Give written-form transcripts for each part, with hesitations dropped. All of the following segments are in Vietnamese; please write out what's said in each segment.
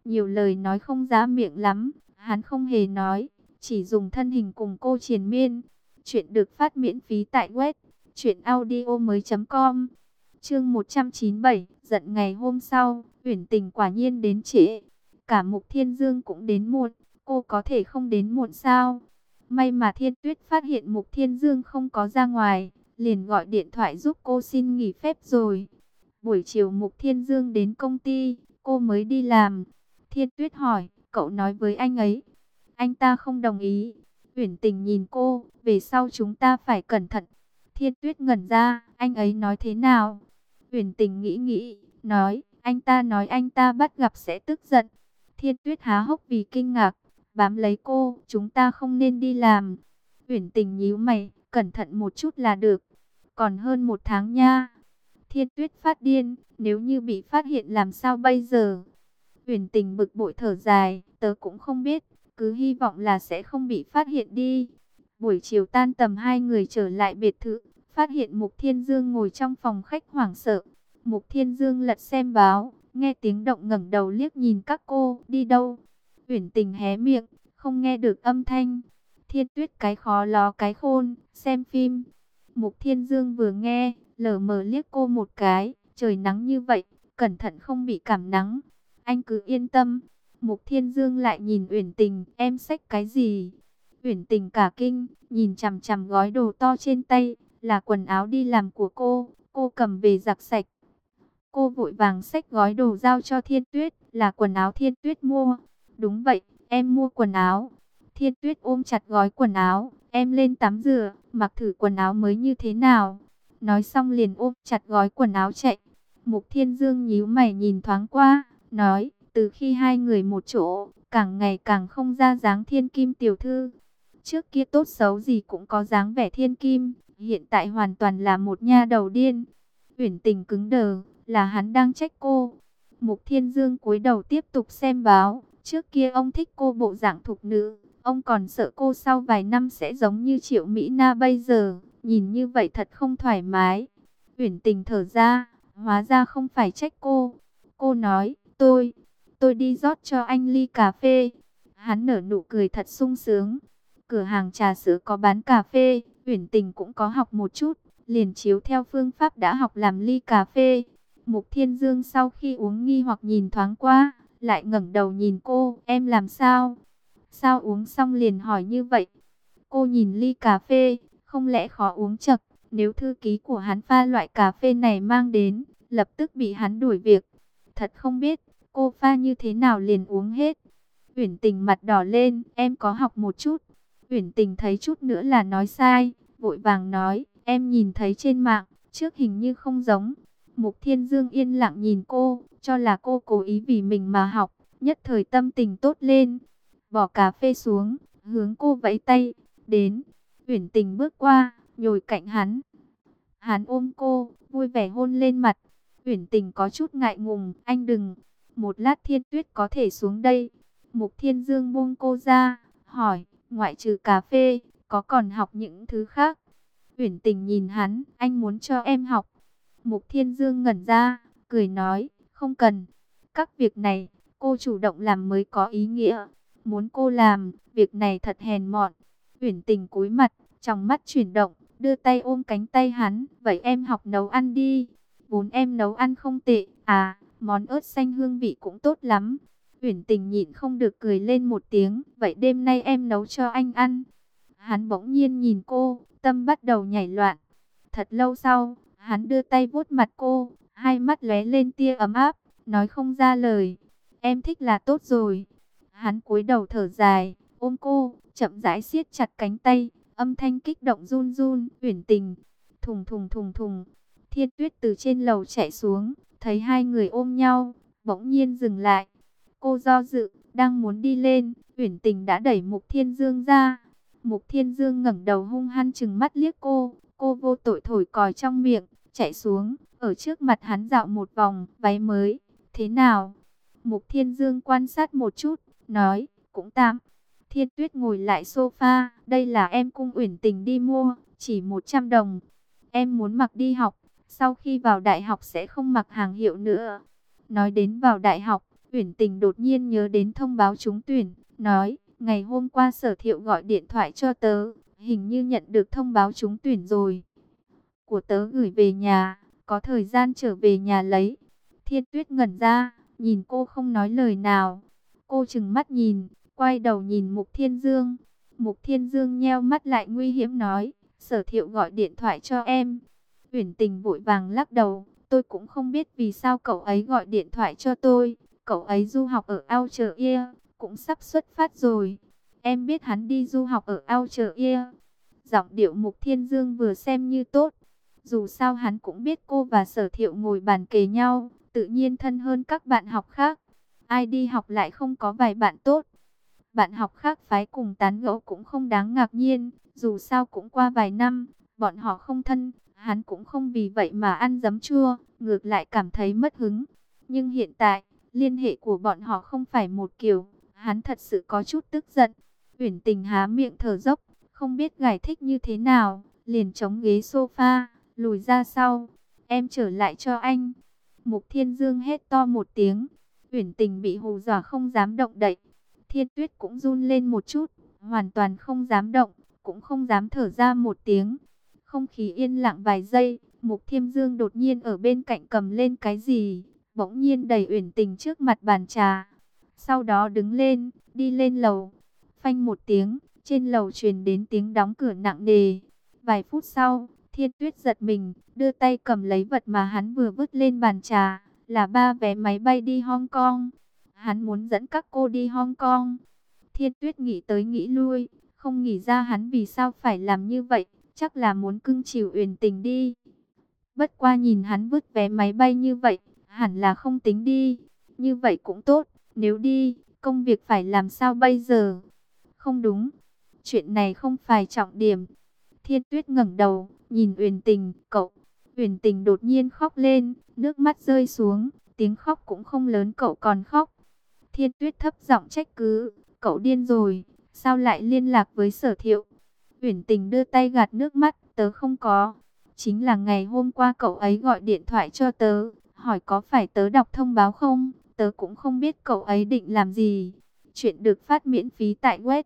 nhiều lời nói không ra miệng lắm, hắn không hề nói, chỉ dùng thân hình cùng cô triền miên. Chuyện được phát miễn phí tại web truyệnaudiomoi.com. Chương 197, giận ngày hôm sau, Uyển Tình quả nhiên đến trễ. Cả Mục Thiên Dương cũng đến muộn, cô có thể không đến muộn sao? May mà Thiên Tuyết phát hiện Mục Thiên Dương không có ra ngoài, liền gọi điện thoại giúp cô xin nghỉ phép rồi. Buổi chiều Mục Thiên Dương đến công ty, cô mới đi làm. Thiên Tuyết hỏi, cậu nói với anh ấy. Anh ta không đồng ý. Uyển Tình nhìn cô, về sau chúng ta phải cẩn thận. Thiên Tuyết ngẩn ra, anh ấy nói thế nào? Uyển Tình nghĩ nghĩ, nói, anh ta nói anh ta bắt gặp sẽ tức giận. Thiên Tuyết há hốc vì kinh ngạc, bám lấy cô, chúng ta không nên đi làm. Uyển Tình nhíu mày, cẩn thận một chút là được. Còn hơn 1 tháng nha. Thiên Tuyết phát điên, nếu như bị phát hiện làm sao bây giờ? Uyển Tình bực bội thở dài, tớ cũng không biết, cứ hy vọng là sẽ không bị phát hiện đi. Buổi chiều tan tầm hai người trở lại biệt thự, phát hiện Mục Thiên Dương ngồi trong phòng khách hoảng sợ. Mục Thiên Dương lật xem báo, nghe tiếng động ngẩng đầu liếc nhìn các cô, đi đâu? Uyển Tình hé miệng, không nghe được âm thanh. Thiên Tuyết cái khó ló cái khôn, xem phim. Mục Thiên Dương vừa nghe, lờ mờ liếc cô một cái, trời nắng như vậy, cẩn thận không bị cảm nắng. Anh cứ yên tâm. Mục Thiên Dương lại nhìn Uyển Tình, em xách cái gì? Uyển Tình cả kinh, nhìn chằm chằm gói đồ to trên tay, là quần áo đi làm của cô cầm về giặt sạch. Cô vội vàng xách gói đồ giao cho Thiên Tuyết, là quần áo Thiên Tuyết mua. Đúng vậy, em mua quần áo. Thiên Tuyết ôm chặt gói quần áo, em lên tắm rửa, mặc thử quần áo mới như thế nào. Nói xong liền ôm chặt gói quần áo chạy. Mục Thiên Dương nhíu mày nhìn thoáng qua, nói, từ khi hai người một chỗ, càng ngày càng không ra dáng thiên kim tiểu thư. Trước kia tốt xấu gì cũng có dáng vẻ thiên kim, hiện tại hoàn toàn là một nha đầu điên. Uyển Tình cứng đờ, là hắn đang trách cô. Mục Thiên Dương cúi đầu tiếp tục xem báo, trước kia ông thích cô bộ dạng thục nữ, ông còn sợ cô sau vài năm sẽ giống như Triệu Mỹ Na bây giờ, nhìn như vậy thật không thoải mái. Uyển Tình thở ra, hóa ra không phải trách cô. Cô nói, tôi đi rót cho anh ly cà phê. Hắn nở nụ cười thật sung sướng. Cửa hàng trà sữa có bán cà phê, Uyển Tình cũng có học một chút, liền chiếu theo phương pháp đã học làm ly cà phê. Mục Thiên Dương sau khi uống nghi hoặc nhìn thoáng qua, lại ngẩng đầu nhìn cô, em làm sao? Sao uống xong liền hỏi như vậy? Cô nhìn ly cà phê, không lẽ khó uống chật, nếu thư ký của hắn pha loại cà phê này mang đến, lập tức bị hắn đuổi việc. Thật không biết, cô pha như thế nào liền uống hết. Uyển Tình mặt đỏ lên, em có học một chút. Uyển Tình thấy chút nữa là nói sai, vội vàng nói, em nhìn thấy trên mạng, trước hình như không giống. Mục Thiên Dương yên lặng nhìn cô, cho là cô cố ý vì mình mà học, nhất thời tâm tình tốt lên. Bỏ cà phê xuống, hướng cô vẫy tay, đến. Uyển Tình bước qua, ngồi cạnh hắn. Hắn ôm cô, vui vẻ hôn lên mặt. Uyển Tình có chút ngại ngùng, anh đừng. Một lát Thiên Tuyết có thể xuống đây. Mục Thiên Dương buông cô ra, hỏi, ngoại trừ cà phê, có còn học những thứ khác? Uyển Tình nhìn hắn, anh muốn cho em học. Mục Thiên Dương ngẩn ra, cười nói, không cần. Các việc này, cô chủ động làm mới có ý nghĩa. Muốn cô làm, việc này thật hèn mọn. Uyển Tình cúi mặt, trong mắt chuyển động, đưa tay ôm cánh tay hắn. Vậy em học nấu ăn đi. Vốn em nấu ăn không tệ. À, món ớt xanh hương vị cũng tốt lắm. Uyển Tình nhịn không được cười lên một tiếng. Vậy đêm nay em nấu cho anh ăn. Hắn bỗng nhiên nhìn cô, tâm bắt đầu nhảy loạn. Thật lâu sau, hắn đưa tay vuốt mặt cô, hai mắt lóe lên tia ấm áp, nói không ra lời. Em thích là tốt rồi. Hắn cúi đầu thở dài, ôm cô, chậm rãi siết chặt cánh tay, âm thanh kích động run run. Uyển Tình, thùng thùng thùng thùng. Thiên Tuyết từ trên lầu chạy xuống, thấy hai người ôm nhau, bỗng nhiên dừng lại. Cô do dự, đang muốn đi lên, Uyển Tình đã đẩy Mục Thiên Dương ra. Mục Thiên Dương ngẩng đầu hung hăng trừng mắt liếc cô vô tội thổi còi trong miệng, chạy xuống, ở trước mặt hắn dạo một vòng, váy mới, thế nào? Mục Thiên Dương quan sát một chút, nói, cũng tạm. Thiên Tuyết ngồi lại sofa, đây là em cung Uyển Tình đi mua, chỉ 100 đồng. Em muốn mặc đi học, sau khi vào đại học sẽ không mặc hàng hiệu nữa. Nói đến vào đại học, Uyển Tình đột nhiên nhớ đến thông báo trúng tuyển, nói, ngày hôm qua Sở Thiệu gọi điện thoại cho tớ, hình như nhận được thông báo trúng tuyển rồi. Của tớ gửi về nhà, có thời gian trở về nhà lấy. Thiên Tuyết ngẩn ra, nhìn cô không nói lời nào. Cô trừng mắt nhìn, quay đầu nhìn Mục Thiên Dương. Mục Thiên Dương nheo mắt lại nguy hiểm nói, Sở Thiệu gọi điện thoại cho em. Uyển Tình vội vàng lắc đầu, tôi cũng không biết vì sao cậu ấy gọi điện thoại cho tôi. Cậu ấy du học ở Australia, cũng sắp xuất phát rồi. Em biết hắn đi du học ở Australia. Giọng điệu Mục Thiên Dương vừa xem như tốt. Dù sao hắn cũng biết cô và Sở Thiệu ngồi bàn kề nhau, tự nhiên thân hơn các bạn học khác. Ai đi học lại không có vài bạn tốt. Bạn học khác phái cùng tán gẫu cũng không đáng ngạc nhiên, dù sao cũng qua vài năm, bọn họ không thân, hắn cũng không vì vậy mà ăn giấm chua, ngược lại cảm thấy mất hứng. Nhưng hiện tại, liên hệ của bọn họ không phải một kiểu, hắn thật sự có chút tức giận. Uyển Tình há miệng thở dốc, không biết giải thích như thế nào, liền chống ghế sofa, lùi ra sau. Em trở lại cho anh. Mục Thiên Dương hét to một tiếng. Uyển Tình bị hù dọa không dám động đậy. Thiên Tuyết cũng run lên một chút, hoàn toàn không dám động, cũng không dám thở ra một tiếng. Không khí yên lặng vài giây, Mục Thiên Dương đột nhiên ở bên cạnh cầm lên cái gì, bỗng nhiên đẩy Uyển Tình trước mặt bàn trà. Sau đó đứng lên, đi lên lầu. Phanh một tiếng, trên lầu truyền đến tiếng đóng cửa nặng nề. Vài phút sau, Thiên Tuyết giật mình, đưa tay cầm lấy vật mà hắn vừa vứt lên bàn trà, là 3 vé máy bay đi Hong Kong. Hắn muốn dẫn các cô đi Hong Kong. Thiên Tuyết nghĩ tới nghĩ lui, không nghĩ ra hắn vì sao phải làm như vậy, chắc là muốn cưng chiều Uyển Tình đi. Bất qua nhìn hắn vứt vé máy bay như vậy, hẳn là không tính đi. Như vậy cũng tốt, nếu đi, công việc phải làm sao bây giờ? Không đúng, chuyện này không phải trọng điểm. Thiên Tuyết ngẩng đầu, nhìn Uyển Tình, cậu. Uyển Tình đột nhiên khóc lên, nước mắt rơi xuống, tiếng khóc cũng không lớn cậu còn khóc. Thiên Tuyết thấp giọng trách cứ, cậu điên rồi, sao lại liên lạc với Sở Thiệu? Uyển Tình đưa tay gạt nước mắt, tớ không có. Chính là ngày hôm qua cậu ấy gọi điện thoại cho tớ, hỏi có phải tớ đọc thông báo không? Tớ cũng không biết cậu ấy định làm gì. Chuyện được phát miễn phí tại web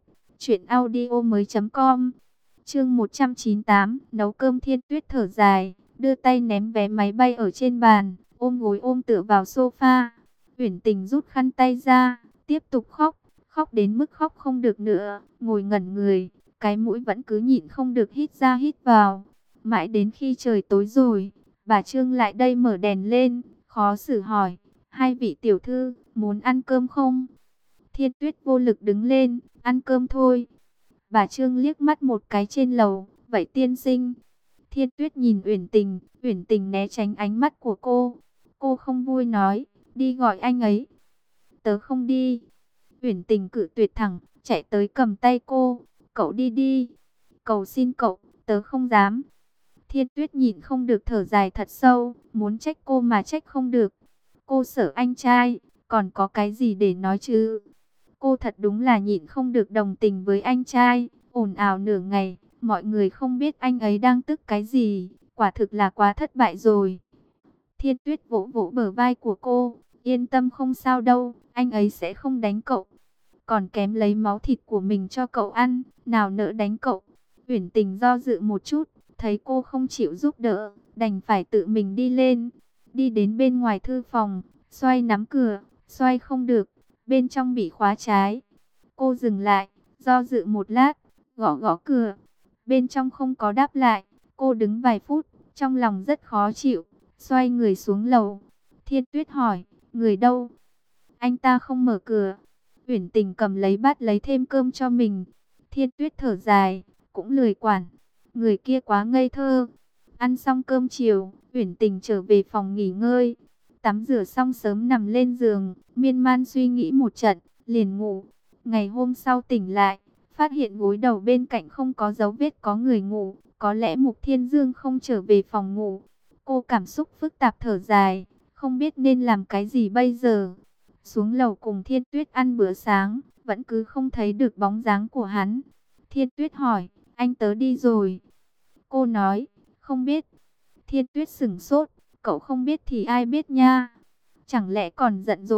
truyệnaudiomoi.com. Chương 198, nấu cơm. Thiên Tuyết thở dài, đưa tay ném vé máy bay ở trên bàn, ôm gối ôm tựa vào sofa. Uyển Tình rút khăn tay ra, tiếp tục khóc, khóc đến mức khóc không được nữa, ngồi ngẩn người, cái mũi vẫn cứ nhịn không được hít ra hít vào. Mãi đến khi trời tối rồi, bà Trương lại đây mở đèn lên, khó xử hỏi, hai vị tiểu thư, muốn ăn cơm không? Thiên Tuyết vô lực đứng lên, ăn cơm thôi. Bà Trương liếc mắt một cái trên lầu, vậy tiên sinh. Thiên Tuyết nhìn Uyển Tình né tránh ánh mắt của cô. Cô không vui nói, đi gọi anh ấy. Tớ không đi. Uyển Tình cự tuyệt thẳng, chạy tới cầm tay cô. Cậu đi đi. Cầu xin cậu, tớ không dám. Thiên Tuyết nhìn không được thở dài thật sâu, muốn trách cô mà trách không được. Cô sợ anh trai, còn có cái gì để nói chứ? Cô thật đúng là nhịn không được đồng tình với anh trai, ồn ào nửa ngày, mọi người không biết anh ấy đang tức cái gì, quả thực là quá thất bại rồi. Thiên Tuyết vỗ vỗ bờ vai của cô, yên tâm không sao đâu, anh ấy sẽ không đánh cậu. Còn kém lấy máu thịt của mình cho cậu ăn, nào nỡ đánh cậu. Uyển Tình do dự một chút, thấy cô không chịu giúp đỡ, đành phải tự mình đi lên. Đi đến bên ngoài thư phòng, xoay nắm cửa, xoay không được, bên trong bị khóa trái. Cô dừng lại, do dự một lát, gõ gõ cửa. Bên trong không có đáp lại, cô đứng vài phút, trong lòng rất khó chịu, xoay người xuống lầu. Thiên Tuyết hỏi, người đâu? Anh ta không mở cửa. Uyển Tình cầm lấy bát lấy thêm cơm cho mình. Thiên Tuyết thở dài, cũng lười quản. Người kia quá ngây thơ. Ăn xong cơm chiều, Uyển Tình trở về phòng nghỉ ngơi. Tắm rửa xong sớm nằm lên giường, miên man suy nghĩ một trận, liền ngủ. Ngày hôm sau tỉnh lại, phát hiện gối đầu bên cạnh không có dấu vết có người ngủ. Có lẽ Mục Thiên Dương không trở về phòng ngủ. Cô cảm xúc phức tạp thở dài, không biết nên làm cái gì bây giờ. Xuống lầu cùng Thiên Tuyết ăn bữa sáng, vẫn cứ không thấy được bóng dáng của hắn. Thiên Tuyết hỏi, anh tớ đi rồi. Cô nói, không biết. Thiên Tuyết sửng sốt, cậu không biết thì ai biết nha. Chẳng lẽ còn giận dỗi,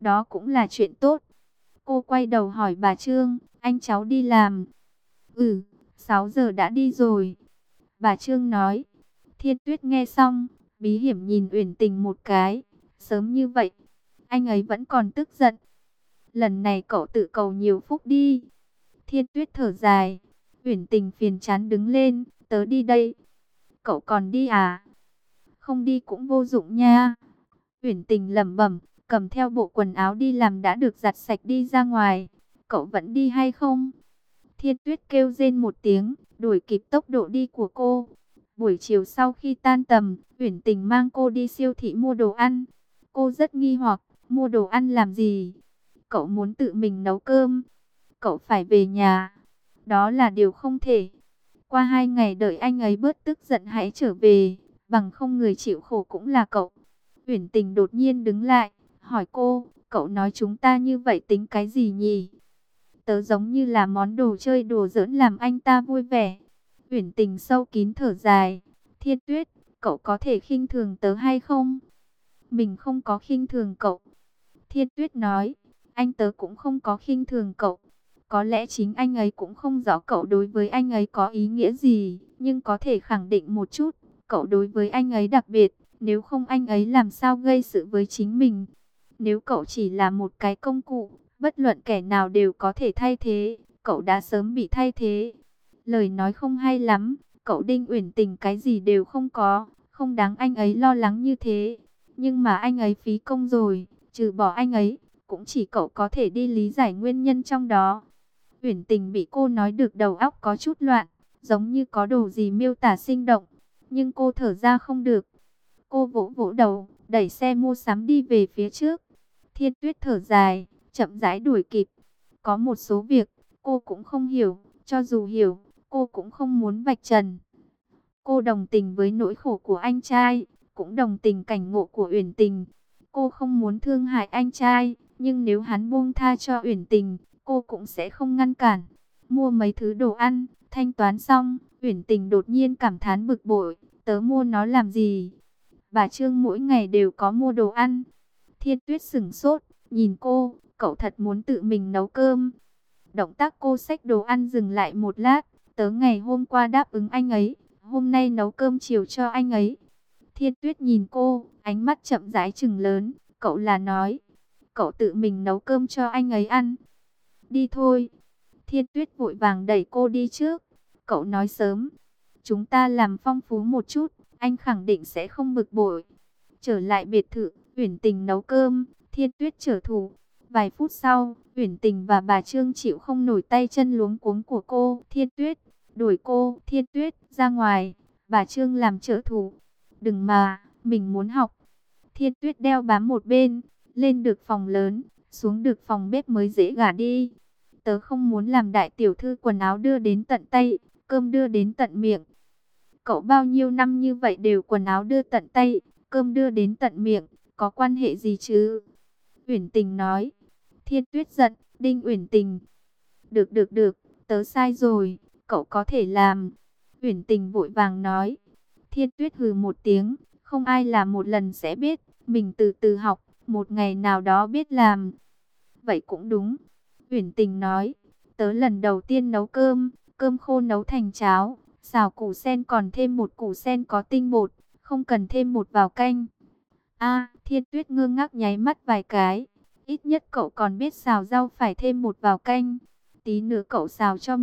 đó cũng là chuyện tốt. Cô quay đầu hỏi bà Trương, anh cháu đi làm? Ừ, 6 giờ đã đi rồi. Bà Trương nói. Thiên Tuyết nghe xong, bí hiểm nhìn Uyển Tình một cái. Sớm như vậy, anh ấy vẫn còn tức giận. Lần này cậu tự cầu nhiều phúc đi. Thiên Tuyết thở dài. Uyển Tình phiền chán đứng lên, tớ đi đây. Cậu còn đi à? Không đi cũng vô dụng nha. Uyển Tình lẩm bẩm, cầm theo bộ quần áo đi làm đã được giặt sạch đi ra ngoài. Cậu vẫn đi hay không? Thiên Tuyết kêu rên một tiếng, đuổi kịp tốc độ đi của cô. Buổi chiều sau khi tan tầm, Uyển Tình mang cô đi siêu thị mua đồ ăn. Cô rất nghi hoặc, mua đồ ăn làm gì? Cậu muốn tự mình nấu cơm. Cậu phải về nhà. Đó là điều không thể. Qua 2 ngày đợi anh ấy bớt tức giận hãy trở về. Bằng không người chịu khổ cũng là cậu. Uyển Tình đột nhiên đứng lại, hỏi cô, cậu nói chúng ta như vậy tính cái gì nhỉ? Tớ giống như là món đồ chơi đùa giỡn làm anh ta vui vẻ. Uyển Tình sâu kín thở dài. Thiên Tuyết, cậu có thể khinh thường tớ hay không? Mình không có khinh thường cậu. Thiên Tuyết nói, anh tớ cũng không có khinh thường cậu. Có lẽ chính anh ấy cũng không rõ cậu đối với anh ấy có ý nghĩa gì, nhưng có thể khẳng định một chút, cậu đối với anh ấy đặc biệt, nếu không anh ấy làm sao gây sự với chính mình. Nếu cậu chỉ là một cái công cụ, bất luận kẻ nào đều có thể thay thế, cậu đã sớm bị thay thế. Lời nói không hay lắm, cậu Đinh Uyển Tình cái gì đều không có, không đáng anh ấy lo lắng như thế. Nhưng mà anh ấy phí công rồi, trừ bỏ anh ấy, cũng chỉ cậu có thể đi lý giải nguyên nhân trong đó. Uyển Tình bị cô nói được đầu óc có chút loạn, giống như có đồ gì miêu tả sinh động, nhưng cô thở ra không được. Cô vỗ vỗ đầu, đẩy xe mua sắm đi về phía trước. Thiên Tuyết thở dài, chậm rãi đuổi kịp. Có một số việc, cô cũng không hiểu, cho dù hiểu, cô cũng không muốn vạch trần. Cô đồng tình với nỗi khổ của anh trai, cũng đồng tình cảnh ngộ của Uyển Tình. Cô không muốn thương hại anh trai, nhưng nếu hắn buông tha cho Uyển Tình, cô cũng sẽ không ngăn cản. Mua mấy thứ đồ ăn, thanh toán xong, Uyển Tình đột nhiên cảm thán bực bội, tớ mua nó làm gì? Bà Trương mỗi ngày đều có mua đồ ăn. Thiên Tuyết sửng sốt, nhìn cô, cậu thật muốn tự mình nấu cơm. Động tác cô xách đồ ăn dừng lại một lát, tớ ngày hôm qua đáp ứng anh ấy, hôm nay nấu cơm chiều cho anh ấy. Thiên Tuyết nhìn cô, ánh mắt chậm rãi trừng lớn, cậu là nói, cậu tự mình nấu cơm cho anh ấy ăn. Đi thôi. Thiên Tuyết vội vàng đẩy cô đi trước. Cậu nói sớm, chúng ta làm phong phú một chút, anh khẳng định sẽ không bực bội. Trở lại biệt thự, Uyển Tình nấu cơm, Thiên Tuyết trở thủ. Vài phút sau, Uyển Tình và bà Trương chịu không nổi tay chân luống cuống của cô. Thiên Tuyết, đuổi cô, Thiên Tuyết, ra ngoài. Bà Trương làm trợ thủ. Đừng mà, mình muốn học. Thiên Tuyết đeo bám một bên, lên được phòng lớn, xuống được phòng bếp mới dễ gả đi. Tớ không muốn làm đại tiểu thư quần áo đưa đến tận tay, cơm đưa đến tận miệng. Cậu bao nhiêu năm như vậy đều quần áo đưa tận tay, cơm đưa đến tận miệng, có quan hệ gì chứ? Uyển Tình nói. Thiên Tuyết giận, Đinh Uyển Tình. Được được được, tớ sai rồi, cậu có thể làm. Uyển Tình vội vàng nói. Thiên Tuyết hừ một tiếng, không ai làm một lần sẽ biết, mình từ từ học, một ngày nào đó biết làm. Vậy cũng đúng. Uyển Tình nói, tớ lần đầu tiên nấu cơm, cơm khô nấu thành cháo, xào củ sen còn thêm một củ sen có tinh bột, không cần thêm bột vào canh. A, Thiên Tuyết ngơ ngác nháy mắt vài cái, ít nhất cậu còn biết xào rau phải thêm bột vào canh. Tí nữa cậu xào cho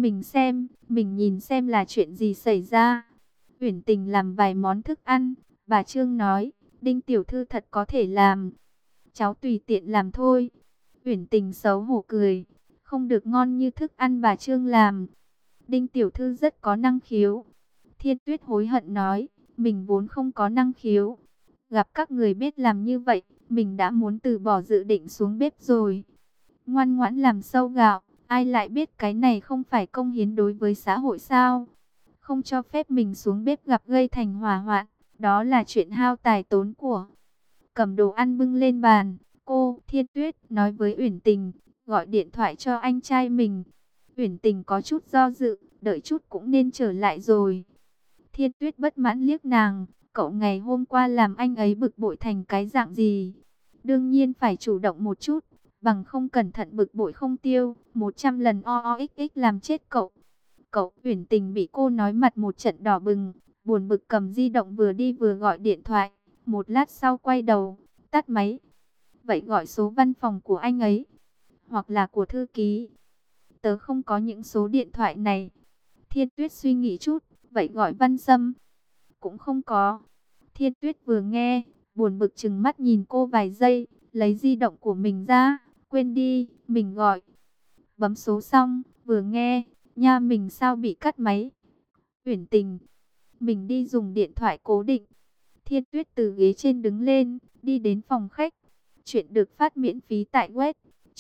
mình nhìn xem là chuyện gì xảy ra. Uyển Tình làm vài món thức ăn, bà Trương nói, Đinh tiểu thư thật có thể làm. Cháu tùy tiện làm thôi. Uyển Tình xấu hổ cười, không được ngon như thức ăn bà Trương làm. Đinh tiểu thư rất có năng khiếu. Thiên Tuyết hối hận nói, mình vốn không có năng khiếu. Gặp các người biết làm như vậy, mình đã muốn từ bỏ dự định xuống bếp rồi. Ngoan ngoãn làm sâu gạo, ai lại biết cái này không phải công hiến đối với xã hội sao? Không cho phép mình xuống bếp gặp gây thành hỏa hoạn, đó là chuyện hao tài tốn của. Cầm đồ ăn bưng lên bàn, cô Thiên Tuyết nói với Uyển Tình, gọi điện thoại cho anh trai mình. Uyển Tình có chút do dự, đợi chút cũng nên trở lại rồi. Thiên Tuyết bất mãn liếc nàng, cậu ngày hôm qua làm anh ấy bực bội thành cái dạng gì? Đương nhiên phải chủ động một chút, bằng không cẩn thận bực bội không tiêu, 100 lần OOXX làm chết cậu. Cậu, Uyển Tình bị cô nói mặt một trận đỏ bừng, buồn bực cầm di động vừa đi vừa gọi điện thoại, một lát sau quay đầu, tắt máy. Vậy gọi số văn phòng của anh ấy, hoặc là của thư ký. Tớ không có những số điện thoại này. Thiên Tuyết suy nghĩ chút, vậy gọi Văn Sâm. Cũng không có. Thiên Tuyết vừa nghe, buồn bực chừng mắt nhìn cô vài giây, lấy di động của mình ra, quên đi, mình gọi. Bấm số xong, vừa nghe, nha mình sao bị cắt máy. Uyển Tình, mình đi dùng điện thoại cố định. Thiên Tuyết từ ghế trên đứng lên, đi đến phòng khách. Chuyện được phát miễn phí tại web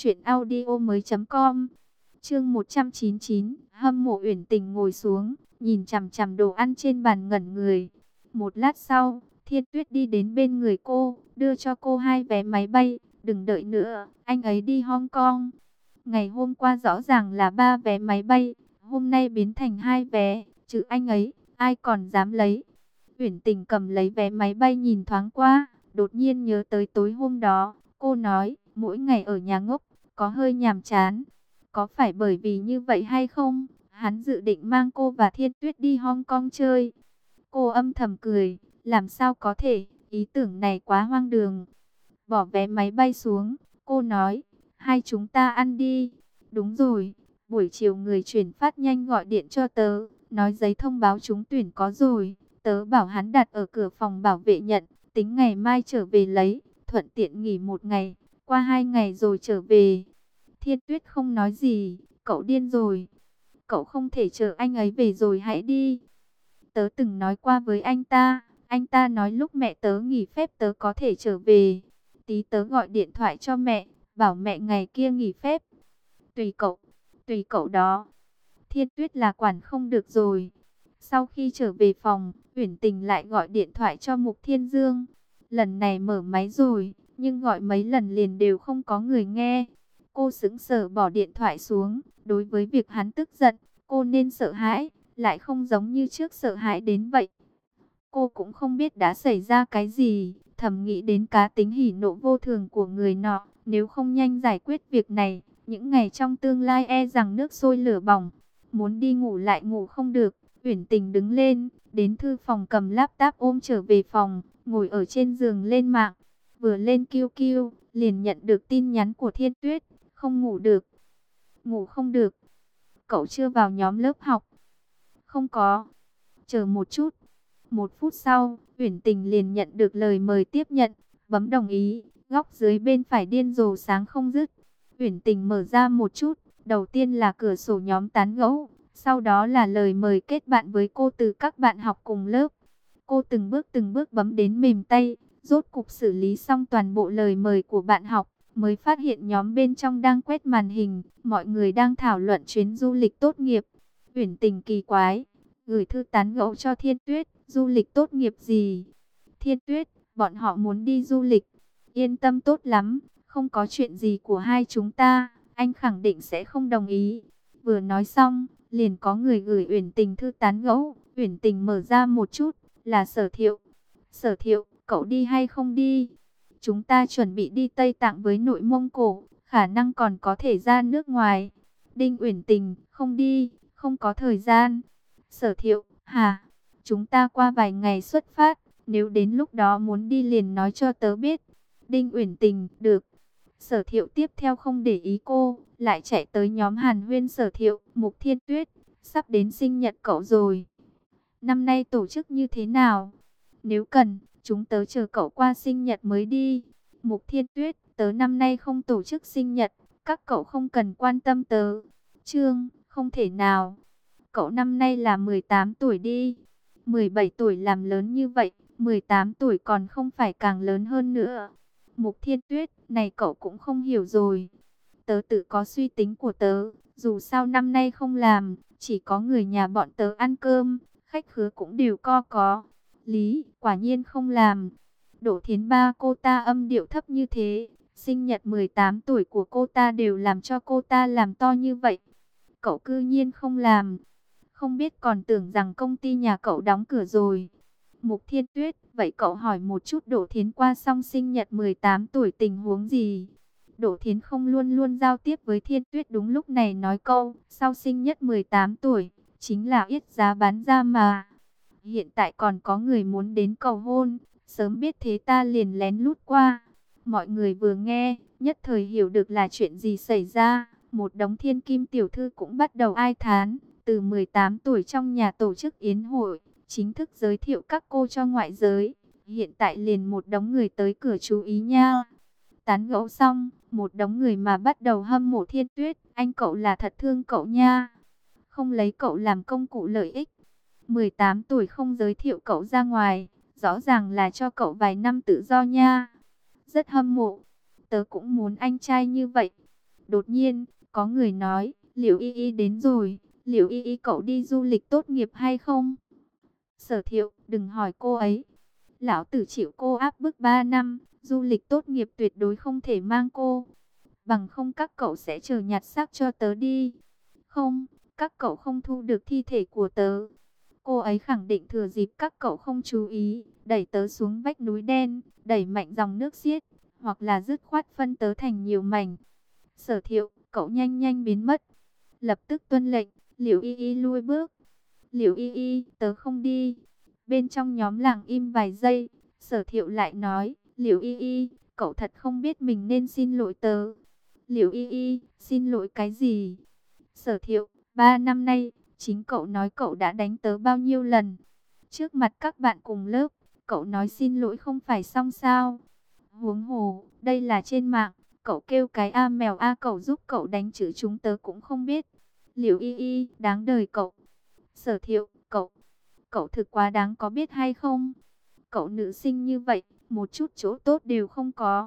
truyệnaudiomoi.com. Chương 199, hâm mộ. Uyển Tình ngồi xuống, nhìn chằm chằm đồ ăn trên bàn ngẩn người. Một lát sau, Thiên Tuyết đi đến bên người cô, đưa cho cô 2 vé máy bay. Đừng đợi nữa, anh ấy đi Hong Kong. Ngày hôm qua rõ ràng là 3 vé máy bay, hôm nay biến thành 2 vé, chứ anh ấy, ai còn dám lấy. Uyển Tình cầm lấy vé máy bay nhìn thoáng qua, đột nhiên nhớ tới tối hôm đó, cô nói, mỗi ngày ở nhà ngốc, có hơi nhàm chán. Có phải bởi vì như vậy hay không? Hắn dự định mang cô và Thiên Tuyết đi Hong Kong chơi. Cô âm thầm cười, làm sao có thể, ý tưởng này quá hoang đường. Bỏ vé máy bay xuống, cô nói, hai chúng ta ăn đi. Đúng rồi, buổi chiều người chuyển phát nhanh gọi điện cho tớ, nói giấy thông báo trúng tuyển có rồi. Tớ bảo hắn đặt ở cửa phòng bảo vệ nhận, tính ngày mai trở về lấy, thuận tiện nghỉ 1 ngày, qua 2 ngày rồi trở về. Thiên Tuyết không nói gì, cậu điên rồi. Cậu không thể chờ anh ấy về rồi hãy đi. Tớ từng nói qua với anh ta nói lúc mẹ tớ nghỉ phép tớ có thể trở về. Tí tớ gọi điện thoại cho mẹ, bảo mẹ ngày kia nghỉ phép. Tùy cậu đó. Thiên Tuyết là quản không được rồi. Sau khi trở về phòng, Uyển Tình lại gọi điện thoại cho Mục Thiên Dương. Lần này mở máy rồi, nhưng gọi mấy lần liền đều không có người nghe. Cô sững sờ bỏ điện thoại xuống. Đối với việc hắn tức giận, cô nên sợ hãi, lại không giống như trước sợ hãi đến vậy. Cô cũng không biết đã xảy ra cái gì, thầm nghĩ đến cá tính hỉ nộ vô thường của người nọ. Nếu không nhanh giải quyết việc này, những ngày trong tương lai e rằng nước sôi lửa bỏng. Muốn đi ngủ lại ngủ không được, Uyển Tình đứng lên, đến thư phòng cầm laptop ôm trở về phòng, ngồi ở trên giường lên mạng. Vừa lên QQ, liền nhận được tin nhắn của Thiên Tuyết, không ngủ được. Ngủ không được. Cậu chưa vào nhóm lớp học? Không có. Chờ một chút. 1 phút sau, Uyển Tình liền nhận được lời mời tiếp nhận, bấm đồng ý. Góc dưới bên phải điên rồ sáng không dứt. Uyển Tình mở ra một chút, đầu tiên là cửa sổ nhóm tán gẫu, sau đó là lời mời kết bạn với cô từ các bạn học cùng lớp. Cô từng bước bấm đến mềm tay, rốt cục xử lý xong toàn bộ lời mời của bạn học, mới phát hiện nhóm bên trong đang quét màn hình, mọi người đang thảo luận chuyến du lịch tốt nghiệp. Uyển Tình kỳ quái, gửi thư tán gẫu cho Thiên Tuyết, du lịch tốt nghiệp gì? Thiên Tuyết, bọn họ muốn đi du lịch. Yên tâm tốt lắm, không có chuyện gì của hai chúng ta, anh khẳng định sẽ không đồng ý. Vừa nói xong, liền có người gửi Uyển Tình thư tán gẫu. Uyển Tình mở ra một chút, là Sở Thiệu. Sở Thiệu, cậu đi hay không đi? Chúng ta chuẩn bị đi Tây Tạng với Nội Mông Cổ, khả năng còn có thể ra nước ngoài. Đinh Uyển Tình, không đi, không có thời gian. Sở Thiệu, hả? Chúng ta qua vài ngày xuất phát, nếu đến lúc đó muốn đi liền nói cho tớ biết. Đinh Uyển Tình, được. Sở Thiệu tiếp theo không để ý cô, lại chạy tới nhóm Hàn Huyên. Sở Thiệu, Mục Thiên Tuyết, sắp đến sinh nhật cậu rồi. Năm nay tổ chức như thế nào? Nếu cần, chúng tớ chờ cậu qua sinh nhật mới đi. Mục Thiên Tuyết, tớ năm nay không tổ chức sinh nhật, các cậu không cần quan tâm tớ. Trương, không thể nào. Cậu năm nay là 18 tuổi đi. 17 tuổi làm lớn như vậy, 18 tuổi còn không phải càng lớn hơn nữa. Mục Thiên Tuyết, này cậu cũng không hiểu rồi. Tớ tự có suy tính của tớ, dù sao năm nay không làm, chỉ có người nhà bọn tớ ăn cơm, khách khứa cũng đều có. Lý, quả nhiên không làm. Đỗ Thiến Ba cô ta âm điệu thấp như thế, sinh nhật 18 tuổi của cô ta đều làm cho cô ta làm to như vậy. Cậu cư nhiên không làm, không biết còn tưởng rằng công ty nhà cậu đóng cửa rồi. Mục Thiên Tuyết, vậy cậu hỏi một chút Đỗ Thiến qua xong sinh nhật 18 tuổi tình huống gì? Đỗ Thiến không luôn luôn giao tiếp với Thiên Tuyết, đúng lúc này nói câu, sau sinh nhất 18 tuổi, chính là yết giá bán ra mà. Hiện tại còn có người muốn đến cầu hôn, sớm biết thế ta liền lén lút qua. Mọi người vừa nghe, nhất thời hiểu được là chuyện gì xảy ra. Một đống thiên kim tiểu thư cũng bắt đầu ai thán, từ 18 tuổi trong nhà tổ chức yến hội, chính thức giới thiệu các cô cho ngoại giới. Hiện tại liền một đống người tới cửa chú ý nha. Tán gẫu xong, một đống người mà bắt đầu hâm mộ Thiên Tuyết, anh cậu là thật thương cậu nha. Không lấy cậu làm công cụ lợi ích. 18 tuổi không giới thiệu cậu ra ngoài, rõ ràng là cho cậu vài năm tự do nha. Rất hâm mộ, tớ cũng muốn anh trai như vậy. Đột nhiên, có người nói, Liễu Y Y đến rồi, Liễu Y Y cậu đi du lịch tốt nghiệp hay không? Sở Thiệu, đừng hỏi cô ấy. Lão tử chịu cô áp bức 3 năm, du lịch tốt nghiệp tuyệt đối không thể mang cô. Bằng không các cậu sẽ chờ nhặt xác cho tớ đi. Không, các cậu không thu được thi thể của tớ. Cô ấy khẳng định thừa dịp các cậu không chú ý, đẩy tớ xuống vách núi đen, đẩy mạnh dòng nước xiết, hoặc là dứt khoát phân tớ thành nhiều mảnh. Sở Thiệu, cậu nhanh nhanh biến mất. Lập tức tuân lệnh, Liễu Y Y lui bước. Liễu Y Y, tớ không đi. Bên trong nhóm lặng im vài giây, Sở Thiệu lại nói, Liễu Y Y, cậu thật không biết mình nên xin lỗi tớ. Liễu Y Y, xin lỗi cái gì? Sở Thiệu, 3 năm nay, chính cậu nói cậu đã đánh tớ bao nhiêu lần. Trước mặt các bạn cùng lớp, cậu nói xin lỗi không phải xong sao? Huống hồ, đây là trên mạng, cậu kêu cái A mèo A cậu giúp cậu đánh chữ chúng tớ cũng không biết. Liễu Y Y, đáng đời cậu. Sở Thiệu, cậu thực quá đáng có biết hay không? Cậu nữ sinh như vậy, một chút chỗ tốt đều không có.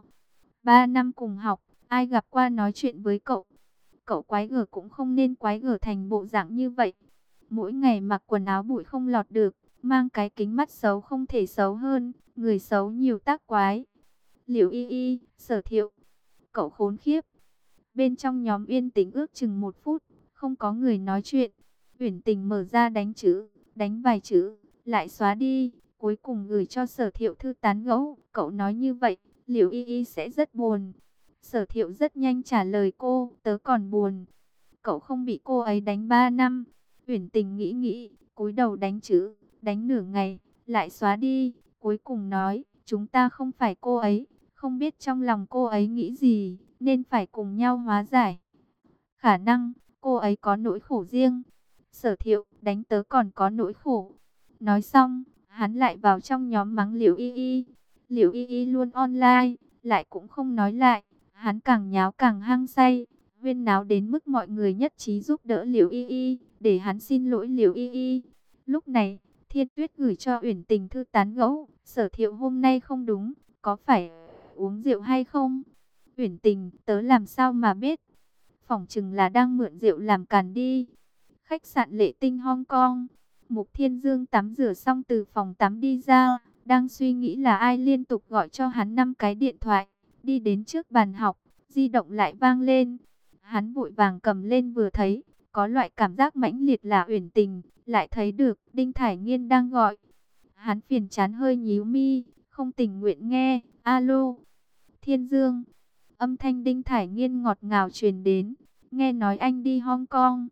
3 năm cùng học, ai gặp qua nói chuyện với cậu? Cậu quái gở cũng không nên quái gở thành bộ dạng như vậy. Mỗi ngày mặc quần áo bụi không lọt được, mang cái kính mắt xấu không thể xấu hơn, người xấu nhiều tác quái. Liễu Y Y, Sở Thiệu, cậu khốn khiếp. Bên trong nhóm yên tĩnh ước chừng 1 phút, không có người nói chuyện. Uyển Tình mở ra đánh chữ, đánh vài chữ, lại xóa đi, cuối cùng gửi cho Sở Thiệu thư tán gẫu. Cậu nói như vậy, Liễu Y Y sẽ rất buồn. Sở Thiệu rất nhanh trả lời cô, tớ còn buồn. Cậu không bị cô ấy đánh 3 năm. Uyển Tình nghĩ nghĩ, cúi đầu đánh chữ, đánh nửa ngày, lại xóa đi, cuối cùng nói, chúng ta không phải cô ấy, không biết trong lòng cô ấy nghĩ gì, nên phải cùng nhau hóa giải. Khả năng, cô ấy có nỗi khổ riêng. Sở Thiệu, đánh tớ còn có nỗi khổ. Nói xong, hắn lại vào trong nhóm mắng Liễu Y Y. Liễu Y Y luôn online, lại cũng không nói lại. Hắn càng nháo càng hăng say, huyên náo đến mức mọi người nhất trí giúp đỡ Liễu Y Y, để hắn xin lỗi Liễu Y Y. Lúc này, Thiên Tuyết gửi cho Uyển Tình thư tán gẫu, Sở Thiệu hôm nay không đúng, có phải uống rượu hay không? Uyển Tình, tớ làm sao mà biết? Phỏng chừng là đang mượn rượu làm càn đi. Khách sạn Lệ Tinh Hong Kong. Mục Thiên Dương tắm rửa xong từ phòng tắm đi ra, đang suy nghĩ là ai liên tục gọi cho hắn 5 cái điện thoại. Đi đến trước bàn học, di động lại vang lên. Hắn vội vàng cầm lên vừa thấy, có loại cảm giác mãnh liệt là Uyển Tình, lại thấy được Đinh Thải Nghiên đang gọi. Hắn phiền chán hơi nhíu mi, không tình nguyện nghe. Alo, Thiên Dương. Âm thanh Đinh Thải Nghiên ngọt ngào truyền đến. Nghe nói anh đi Hong Kong.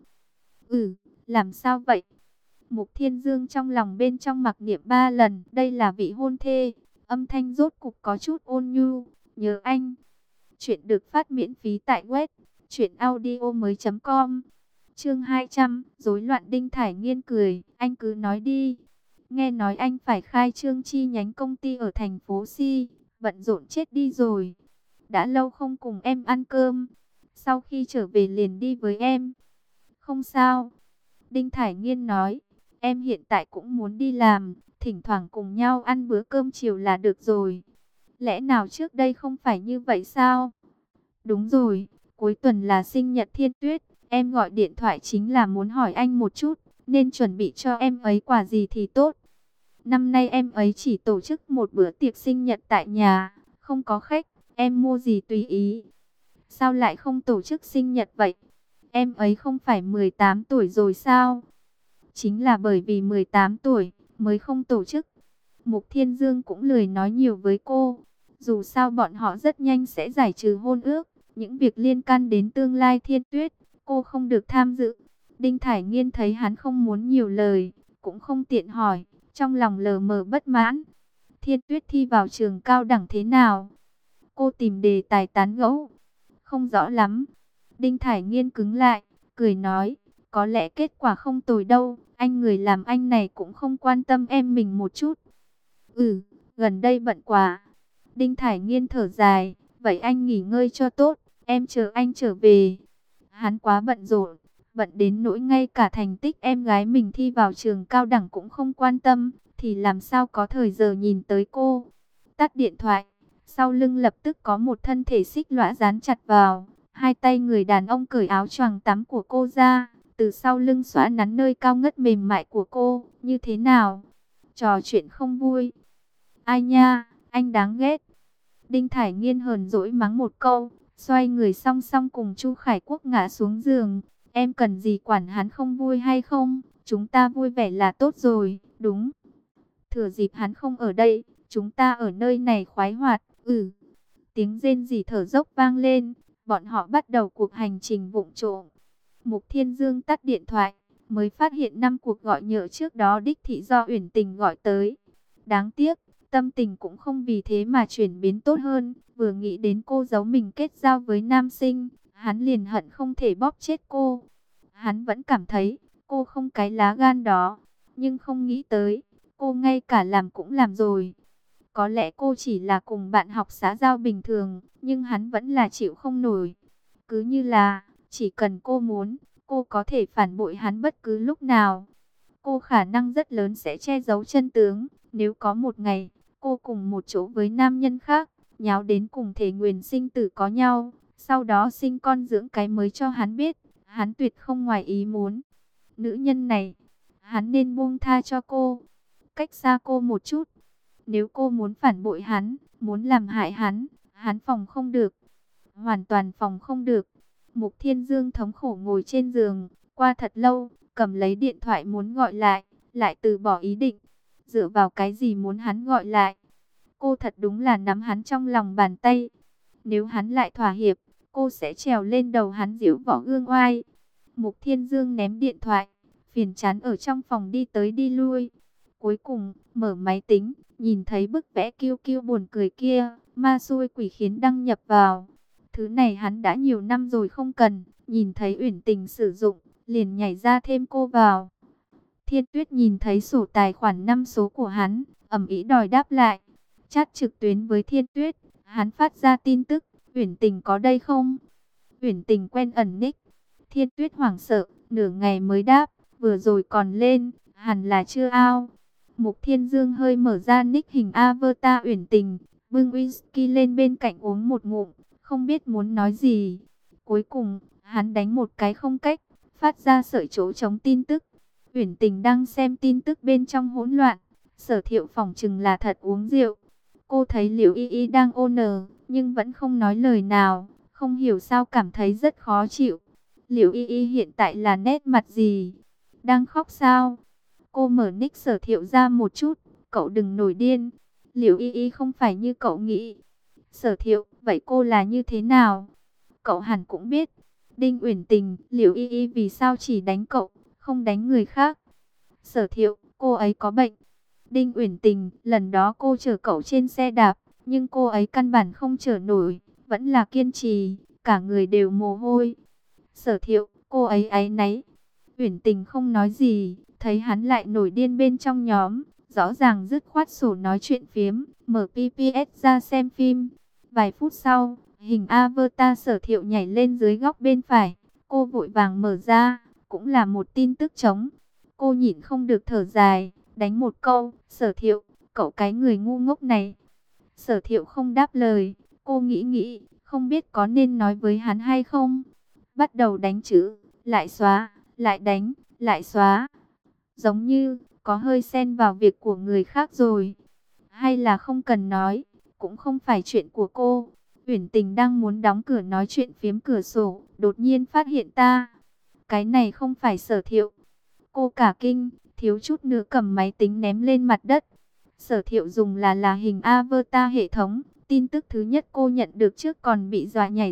Ừ, làm sao vậy? Mục Thiên Dương trong lòng bên trong mặc niệm 3 lần. Đây là vị hôn thê. Âm thanh rốt cục có chút ôn nhu. Nhớ anh. Chuyện được phát miễn phí tại web truyệnaudiomoi.com. Chương 200, rối loạn. Đinh Thải Nghiên cười, anh cứ nói đi. Nghe nói anh phải khai trương chi nhánh công ty ở thành phố Si, bận rộn chết đi rồi. Đã lâu không cùng em ăn cơm, sau khi trở về liền đi với em. Không sao, Đinh Thải Nghiên nói, em hiện tại cũng muốn đi làm, thỉnh thoảng cùng nhau ăn bữa cơm chiều là được rồi. Lẽ nào trước đây không phải như vậy sao? Đúng rồi, cuối tuần là sinh nhật Thiên Tuyết, em gọi điện thoại chính là muốn hỏi anh một chút, nên chuẩn bị cho em ấy quà gì thì tốt. Năm nay em ấy chỉ tổ chức một bữa tiệc sinh nhật tại nhà, không có khách, em mua gì tùy ý. Sao lại không tổ chức sinh nhật vậy? Em ấy không phải 18 tuổi rồi sao? Chính là bởi vì 18 tuổi mới không tổ chức. Mục Thiên Dương cũng lười nói nhiều với cô. Dù sao bọn họ rất nhanh sẽ giải trừ hôn ước. Những việc liên can đến tương lai Thiên Tuyết, cô không được tham dự. Đinh Thải Nghiên thấy hắn không muốn nhiều lời, cũng không tiện hỏi, trong lòng lờ mờ bất mãn. Thiên Tuyết thi vào trường cao đẳng thế nào? Cô tìm đề tài tán gẫu. Không rõ lắm. Đinh Thải Nghiên cứng lại, cười nói, có lẽ kết quả không tồi đâu, anh người làm anh này cũng không quan tâm em mình một chút. Ừ, gần đây bận quá. Đinh Thải Nghiên thở dài, vậy anh nghỉ ngơi cho tốt, em chờ anh trở về. Hắn quá bận rộn, bận đến nỗi ngay cả thành tích em gái mình thi vào trường cao đẳng cũng không quan tâm, thì làm sao có thời giờ nhìn tới cô. Tắt điện thoại, sau lưng lập tức có một thân thể xích lõa dán chặt vào. Hai tay người đàn ông cởi áo choàng tắm của cô ra, từ sau lưng xõa nắn nơi cao ngất mềm mại của cô. Như thế nào? Trò chuyện không vui. Ai nha, anh đáng ghét. Đinh Thải Nghiên hờn dỗi mắng một câu, xoay người song song cùng Chu Khải Quốc ngã xuống giường. Em cần gì quản hắn không vui hay không? Chúng ta vui vẻ là tốt rồi, đúng. Thừa dịp hắn không ở đây, chúng ta ở nơi này khoái hoạt. Ừ. Tiếng rên rỉ thở dốc vang lên, bọn họ bắt đầu cuộc hành trình vụng trộm. Mục Thiên Dương tắt điện thoại, mới phát hiện 5 cuộc gọi nhỡ trước đó đích thị do Uyển Tình gọi tới. Đáng tiếc, tâm tình cũng không vì thế mà chuyển biến tốt hơn. Vừa nghĩ đến cô giấu mình kết giao với nam sinh, hắn liền hận không thể bóp chết cô. Hắn vẫn cảm thấy cô không cái lá gan đó, nhưng không nghĩ tới cô ngay cả làm cũng làm rồi. Có lẽ cô chỉ là cùng bạn học xã giao bình thường, nhưng hắn vẫn là chịu không nổi. Cứ như là, chỉ cần cô muốn, cô có thể phản bội hắn bất cứ lúc nào. Cô khả năng rất lớn sẽ che giấu chân tướng. Nếu có một ngày, cô cùng một chỗ với nam nhân khác, nháo đến cùng thể nguyền sinh tử có nhau, sau đó sinh con dưỡng cái mới cho hắn biết, hắn tuyệt không ngoài ý muốn. Nữ nhân này, hắn nên buông tha cho cô, cách xa cô một chút. Nếu cô muốn phản bội hắn, muốn làm hại hắn phòng không được. Hoàn toàn phòng không được. Mục Thiên Dương thống khổ ngồi trên giường, qua thật lâu, cầm lấy điện thoại muốn gọi lại từ bỏ ý định. Dựa vào cái gì muốn hắn gọi lại? Cô thật đúng là nắm hắn trong lòng bàn tay. Nếu hắn lại thỏa hiệp, cô sẽ trèo lên đầu hắn giễu võ gương oai. Mục Thiên Dương ném điện thoại, phiền chán ở trong phòng đi tới đi lui. Cuối cùng, mở máy tính, nhìn thấy bức vẽ kiêu kiêu buồn cười kia, ma xui quỷ khiến đăng nhập vào. Thứ này hắn đã nhiều năm rồi không cần, nhìn thấy Uyển Tình sử dụng, liền nhảy ra thêm cô vào. Thiên Tuyết nhìn thấy sổ tài khoản 5 số của hắn, ầm ĩ đòi đáp lại. Chat trực tuyến với Thiên Tuyết, hắn phát ra tin tức, Uyển Tình có đây không? Uyển Tình quen ẩn nick. Thiên Tuyết hoảng sợ, nửa ngày mới đáp, vừa rồi còn lên, hẳn là chưa ao. Mục Thiên Dương hơi mở ra nick hình avatar Uyển Tình, bưng whisky lên bên cạnh uống một ngụm, không biết muốn nói gì. Cuối cùng, hắn đánh một cái không cách, phát ra sợi chỗ chống tin tức. Uyển Tình đang xem tin tức bên trong hỗn loạn, Sở Thiệu phỏng chừng là thật uống rượu. Cô thấy Liễu Y Y đang ôn nhưng vẫn không nói lời nào, không hiểu sao cảm thấy rất khó chịu. Liễu Y Y hiện tại là nét mặt gì? Đang khóc sao? Cô mở nick Sở Thiệu ra một chút, cậu đừng nổi điên. Liễu Y Y không phải như cậu nghĩ. Sở Thiệu, vậy cô là như thế nào? Cậu hẳn cũng biết. Đinh Uyển Tình, Liễu Y Y vì sao chỉ đánh cậu, không đánh người khác? Sở Thiệu, cô ấy có bệnh. Đinh Uyển Tình, lần đó cô chở cậu trên xe đạp, nhưng cô ấy căn bản không chở nổi, vẫn là kiên trì, cả người đều mồ hôi. Sở Thiệu, cô ấy áy náy. Uyển Tình không nói gì, thấy hắn lại nổi điên bên trong nhóm, rõ ràng dứt khoát sổ nói chuyện phiếm, mở PPS ra xem phim. Vài phút sau, hình avatar Sở Thiệu nhảy lên dưới góc bên phải, cô vội vàng mở ra, cũng là một tin tức trống. Cô nhịn không được thở dài, đánh một câu, Sở Thiệu, cậu cái người ngu ngốc này. Sở Thiệu không đáp lời, cô nghĩ, không biết có nên nói với hắn hay không. Bắt đầu đánh chữ, lại xóa, lại đánh, lại xóa. Giống như, có hơi xen vào việc của người khác rồi. Hay là không cần nói, cũng không phải chuyện của cô. Uyển Tình đang muốn đóng cửa nói chuyện phiếm cửa sổ, đột nhiên phát hiện ta. Cái này không phải Sở Thiệu. Cô cả kinh, thiếu chút nữa cầm máy tính ném lên mặt đất. Sở Thiệu dùng là hình avatar hệ thống. Tin tức thứ nhất cô nhận được trước còn bị dọa nhảy dựng.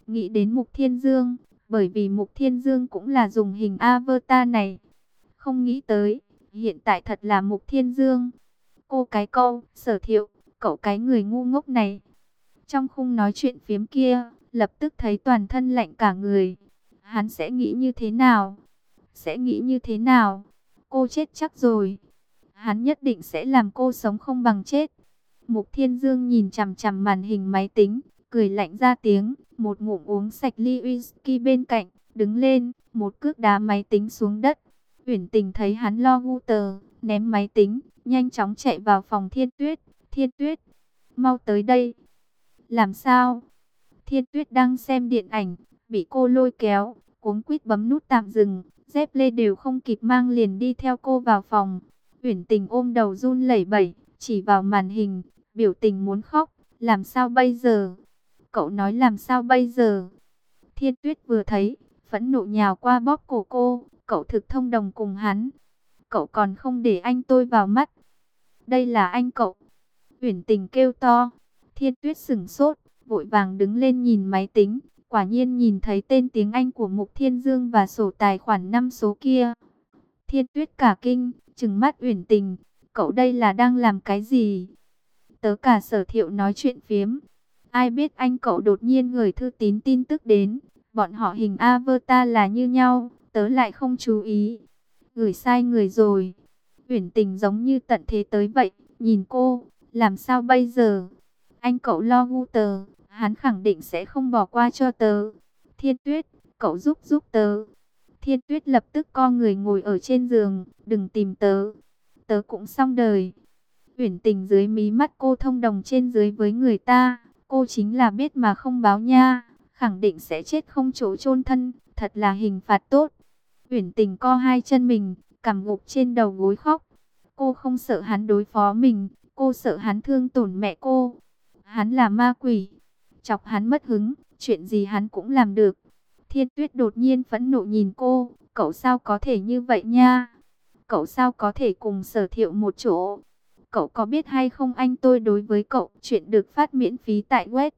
nghĩ đến Mục Thiên Dương, bởi vì Mục Thiên Dương cũng là dùng hình avatar này. Không nghĩ tới, hiện tại thật là Mục Thiên Dương. Cô cái câu, Sở Thiệu, cậu cái người ngu ngốc này. Trong khung nói chuyện phiếm kia, lập tức thấy toàn thân lạnh cả người. Hắn sẽ nghĩ như thế nào? Sẽ nghĩ như thế nào? Cô chết chắc rồi. Hắn nhất định sẽ làm cô sống không bằng chết. Mục Thiên Dương nhìn chằm chằm màn hình máy tính, cười lạnh ra tiếng, một ngụm uống sạch ly whisky bên cạnh, đứng lên, một cước đá máy tính xuống đất. Uyển Tình thấy hắn lo gu tờ, ném máy tính, nhanh chóng chạy vào phòng Thiên Tuyết. Thiên Tuyết, mau tới đây. Làm sao? Thiên Tuyết đang xem điện ảnh, bị cô lôi kéo, cuống quýt bấm nút tạm dừng, dép lê đều không kịp mang liền đi theo cô vào phòng. Uyển Tình ôm đầu run lẩy bẩy, chỉ vào màn hình, biểu tình muốn khóc. Làm sao bây giờ? Cậu nói làm sao bây giờ? Thiên Tuyết vừa thấy, phẫn nộ nhào qua bóp cổ cô. Cậu thực thông đồng cùng hắn. Cậu còn không để anh tôi vào mắt. Đây là anh cậu. Uyển Tình kêu to. Thiên Tuyết sửng sốt, vội vàng đứng lên nhìn máy tính. Quả nhiên nhìn thấy tên tiếng Anh của Mục Thiên Dương và sổ tài khoản 5 số kia. Thiên Tuyết cả kinh, trừng mắt Uyển Tình. Cậu đây là đang làm cái gì? Tớ cả Sở Thiệu nói chuyện phiếm. Ai biết anh cậu đột nhiên gửi thư tín tin tức đến. Bọn họ hình avatar là như nhau, tớ lại không chú ý. Gửi sai người rồi. Uyển Tình giống như tận thế tới vậy, nhìn cô, làm sao bây giờ? Anh cậu lo gu tờ, hắn khẳng định sẽ không bỏ qua cho tớ. Thiên Tuyết, cậu giúp tớ. Thiên Tuyết lập tức co người ngồi ở trên giường, đừng tìm tớ. Tớ cũng xong đời. Uyển Tình dưới mí mắt cô thông đồng trên dưới với người ta, cô chính là biết mà không báo nha, khẳng định sẽ chết không chỗ chôn thân, thật là hình phạt tốt. Uyển Tình co hai chân mình, cằm gục trên đầu gối khóc. Cô không sợ hắn đối phó mình, cô sợ hắn thương tổn mẹ cô. Hắn là ma quỷ, chọc hắn mất hứng, chuyện gì hắn cũng làm được. Thiên Tuyết đột nhiên phẫn nộ nhìn cô, cậu sao có thể như vậy nha? Cậu sao có thể cùng Sở Thiệu một chỗ? Cậu có biết hay không anh tôi đối với cậu, chuyện được phát miễn phí tại web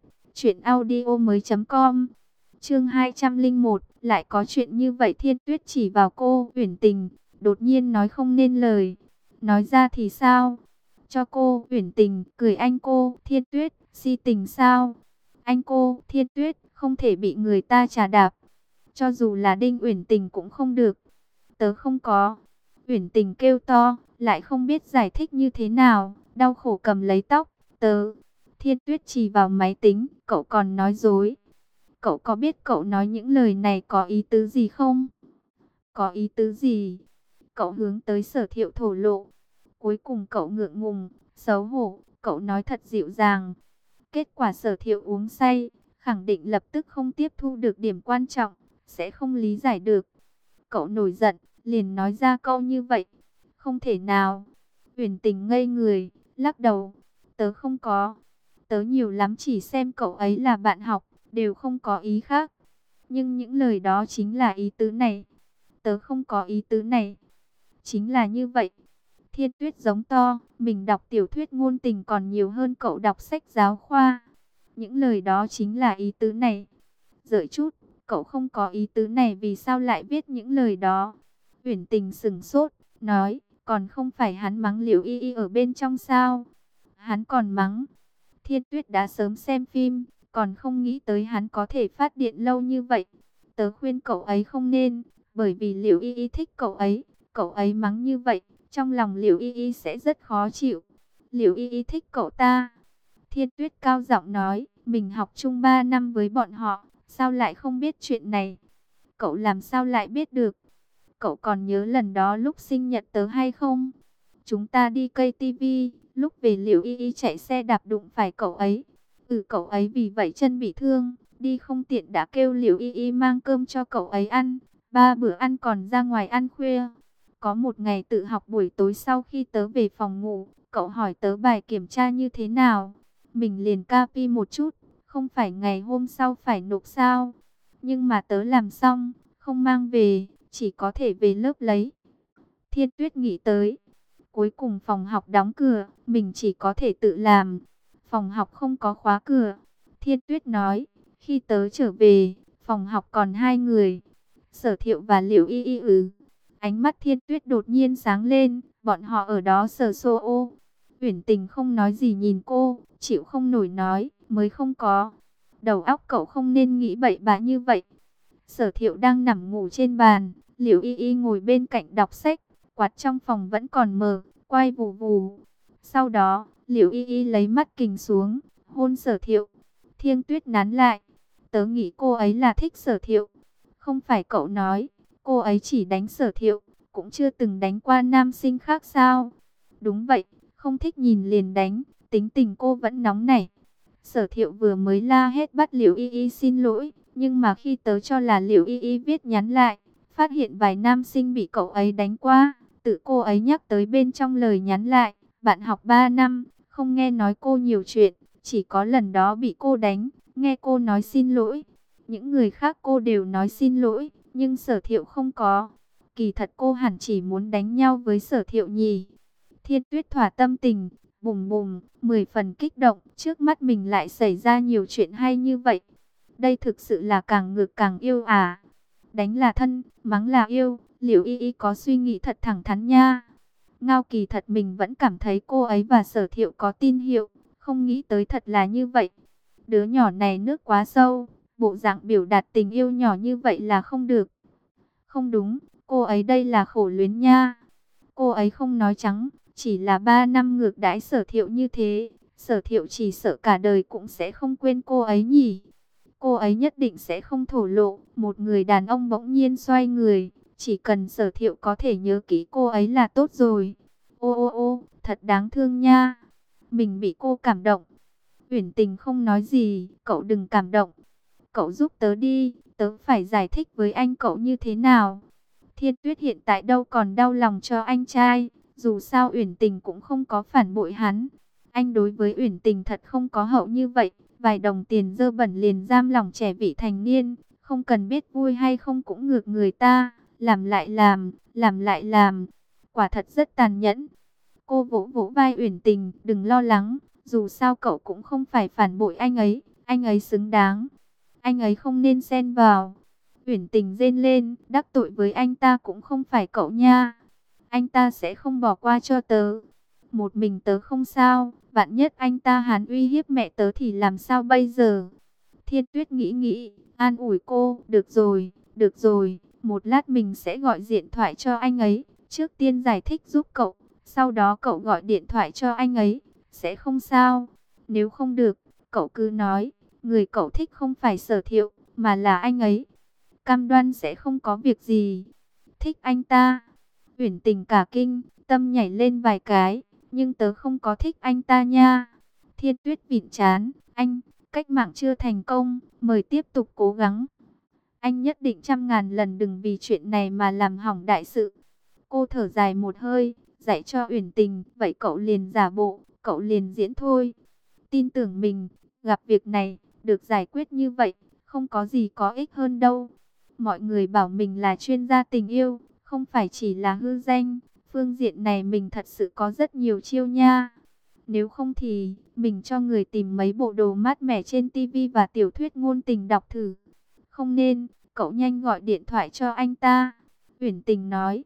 truyệnaudiomoi.com. Chương 201, lại có chuyện như vậy. Thiên Tuyết chỉ vào cô, Uyển Tình, đột nhiên nói không nên lời. Nói ra thì sao? Cho cô, Uyển Tình, cười anh cô, Thiên Tuyết, si tình sao? Anh cô, Thiên Tuyết, không thể bị người ta trà đạp. Cho dù là Đinh Uyển Tình cũng không được. Tớ không có. Uyển Tình kêu to, lại không biết giải thích như thế nào, đau khổ cầm lấy tóc. Tớ. Thiên Tuyết chỉ vào máy tính, cậu còn nói dối. Cậu có biết cậu nói những lời này có ý tứ gì không? Có ý tứ gì? Cậu hướng tới Sở Thiệu thổ lộ. Cuối cùng cậu ngượng ngùng, xấu hổ, cậu nói thật dịu dàng. Kết quả Sở Thiệu uống say, khẳng định lập tức không tiếp thu được điểm quan trọng, sẽ không lý giải được. Cậu nổi giận, liền nói ra câu như vậy. Không thể nào. Uyển Tình ngây người, lắc đầu. Tớ không có. Tớ nhiều lắm chỉ xem cậu ấy là bạn học, đều không có ý khác. Nhưng những lời đó chính là ý tứ này. Tớ không có ý tứ này. Chính là như vậy. Thiên Tuyết giống to, mình đọc tiểu thuyết ngôn tình còn nhiều hơn cậu đọc sách giáo khoa. Những lời đó chính là ý tứ này. Đợi chút, cậu không có ý tứ này vì sao lại viết những lời đó? Uyển Tình sững sốt, nói, còn không phải hắn mắng Liễu Y Y ở bên trong sao? Hắn còn mắng. Thiên Tuyết đã sớm xem phim, còn không nghĩ tới hắn có thể phát điện lâu như vậy. Tớ khuyên cậu ấy không nên, bởi vì Liễu Y Y thích cậu ấy mắng như vậy, trong lòng Liễu Y Y sẽ rất khó chịu. Liễu Y Y thích cậu ta. Thiên Tuyết cao giọng nói, mình học chung 3 năm với bọn họ, sao lại không biết chuyện này? Cậu làm sao lại biết được? Cậu còn nhớ lần đó lúc sinh nhật tớ hay không? Chúng ta đi cây tivi, lúc về Liễu Y Y chạy xe đạp đụng phải cậu ấy. Cậu ấy vì vậy chân bị thương, đi không tiện đã kêu Liễu Y Y mang cơm cho cậu ấy ăn. 3 bữa ăn còn ra ngoài ăn khuya. Có một ngày tự học buổi tối sau khi tớ về phòng ngủ, cậu hỏi tớ bài kiểm tra như thế nào. Mình liền copy một chút, không phải ngày hôm sau phải nộp sao. Nhưng mà tớ làm xong, không mang về, chỉ có thể về lớp lấy. Thiên Tuyết nghĩ tới. Cuối cùng phòng học đóng cửa, mình chỉ có thể tự làm. Phòng học không có khóa cửa. Thiên Tuyết nói, Khi tớ trở về, phòng học còn hai người, Sở Thiệu và Liễu Y Y ư. Ánh mắt Thiên Tuyết đột nhiên sáng lên, bọn họ ở đó sờ xô ô. Uyển Tình không nói gì nhìn cô, chịu không nổi nói, mới không có. Đầu óc cậu không nên nghĩ bậy bạ như vậy. Sở Thiệu đang nằm ngủ trên bàn, Liễu Y Y ngồi bên cạnh đọc sách, quạt trong phòng vẫn còn mở, quay vù vù. Sau đó, Liễu Y Y lấy mắt kình xuống, hôn Sở Thiệu. Thiên Tuyết nán lại, tớ nghĩ cô ấy là thích Sở Thiệu. Không phải cậu nói, cô ấy chỉ đánh Sở Thiệu, cũng chưa từng đánh qua nam sinh khác sao? Đúng vậy, không thích nhìn liền đánh, tính tình cô vẫn nóng nảy. Sở Thiệu vừa mới la hét bắt Liễu Y Y xin lỗi, nhưng mà khi tớ cho là Liễu Y Y viết nhắn lại, phát hiện vài nam sinh bị cậu ấy đánh qua, tự cô ấy nhắc tới bên trong lời nhắn lại, bạn học 3 năm, không nghe nói cô nhiều chuyện, chỉ có lần đó bị cô đánh, nghe cô nói xin lỗi. Những người khác cô đều nói xin lỗi, nhưng Sở Thiệu không có. Kỳ thật cô hẳn chỉ muốn đánh nhau với Sở Thiệu nhỉ. Thiên Tuyết thỏa tâm tình, bùm bùm, 10 phần kích động, trước mắt mình lại xảy ra nhiều chuyện hay như vậy. Đây thực sự là càng ngược càng yêu à. Đánh là thân, mắng là yêu, Liễu Y Y có suy nghĩ thật thẳng thắn nha. Ngao kỳ thật mình vẫn cảm thấy cô ấy và Sở Thiệu có tin hiệu, không nghĩ tới thật là như vậy. Đứa nhỏ này nước quá sâu, bộ dạng biểu đạt tình yêu nhỏ như vậy là không được. Không đúng, cô ấy đây là khổ luyến nha. Cô ấy không nói trắng, chỉ là 3 năm ngược đãi Sở Thiệu như thế. Sở Thiệu chỉ sợ cả đời cũng sẽ không quên cô ấy nhỉ. Cô ấy nhất định sẽ không thổ lộ. Một người đàn ông bỗng nhiên xoay người. Chỉ cần Sở Thiệu có thể nhớ kỹ cô ấy là tốt rồi. Ô ô ô, thật đáng thương nha. Mình bị cô cảm động. Uyển Tình không nói gì, cậu đừng cảm động. Cậu giúp tớ đi, tớ phải giải thích với anh cậu như thế nào. Thiên Tuyết hiện tại đâu còn đau lòng cho anh trai, dù sao Uyển Tình cũng không có phản bội hắn. Anh đối với Uyển Tình thật không có hậu như vậy, vài đồng tiền dơ bẩn liền giam lòng trẻ vị thành niên, không cần biết vui hay không cũng ngược người ta, làm lại làm lại làm, quả thật rất tàn nhẫn. Cô vỗ vỗ vai Uyển Tình, đừng lo lắng, dù sao cậu cũng không phải phản bội anh ấy xứng đáng. Anh ấy không nên xen vào. Uyển Tình rên lên, đắc tội với anh ta cũng không phải cậu nha. Anh ta sẽ không bỏ qua cho tớ. Một mình tớ không sao, vạn nhất anh ta hắn uy hiếp mẹ tớ thì làm sao bây giờ? Thiên Tuyết nghĩ, an ủi cô, được rồi, một lát mình sẽ gọi điện thoại cho anh ấy. Trước tiên giải thích giúp cậu, sau đó cậu gọi điện thoại cho anh ấy, sẽ không sao. Nếu không được, cậu cứ nói, người cậu thích không phải Sở Thiệu, mà là anh ấy. Cam đoan sẽ không có việc gì. Thích anh ta. Uyển Tình cả kinh, tâm nhảy lên vài cái, nhưng tớ không có thích anh ta nha. Thiên Tuyết vịn chán, anh, cách mạng chưa thành công, mời tiếp tục cố gắng. Anh nhất định 100.000 lần đừng vì chuyện này mà làm hỏng đại sự. Cô thở dài một hơi, dạy cho Uyển Tình, vậy cậu liền giả bộ, cậu liền diễn thôi. Tin tưởng mình, gặp việc này, được giải quyết như vậy, không có gì có ích hơn đâu. Mọi người bảo mình là chuyên gia tình yêu, không phải chỉ là hư danh. Phương diện này mình thật sự có rất nhiều chiêu nha. Nếu không thì, mình cho người tìm mấy bộ đồ mát mẻ trên tivi và tiểu thuyết ngôn tình đọc thử. Không nên, cậu nhanh gọi điện thoại cho anh ta. Uyển Tình nói,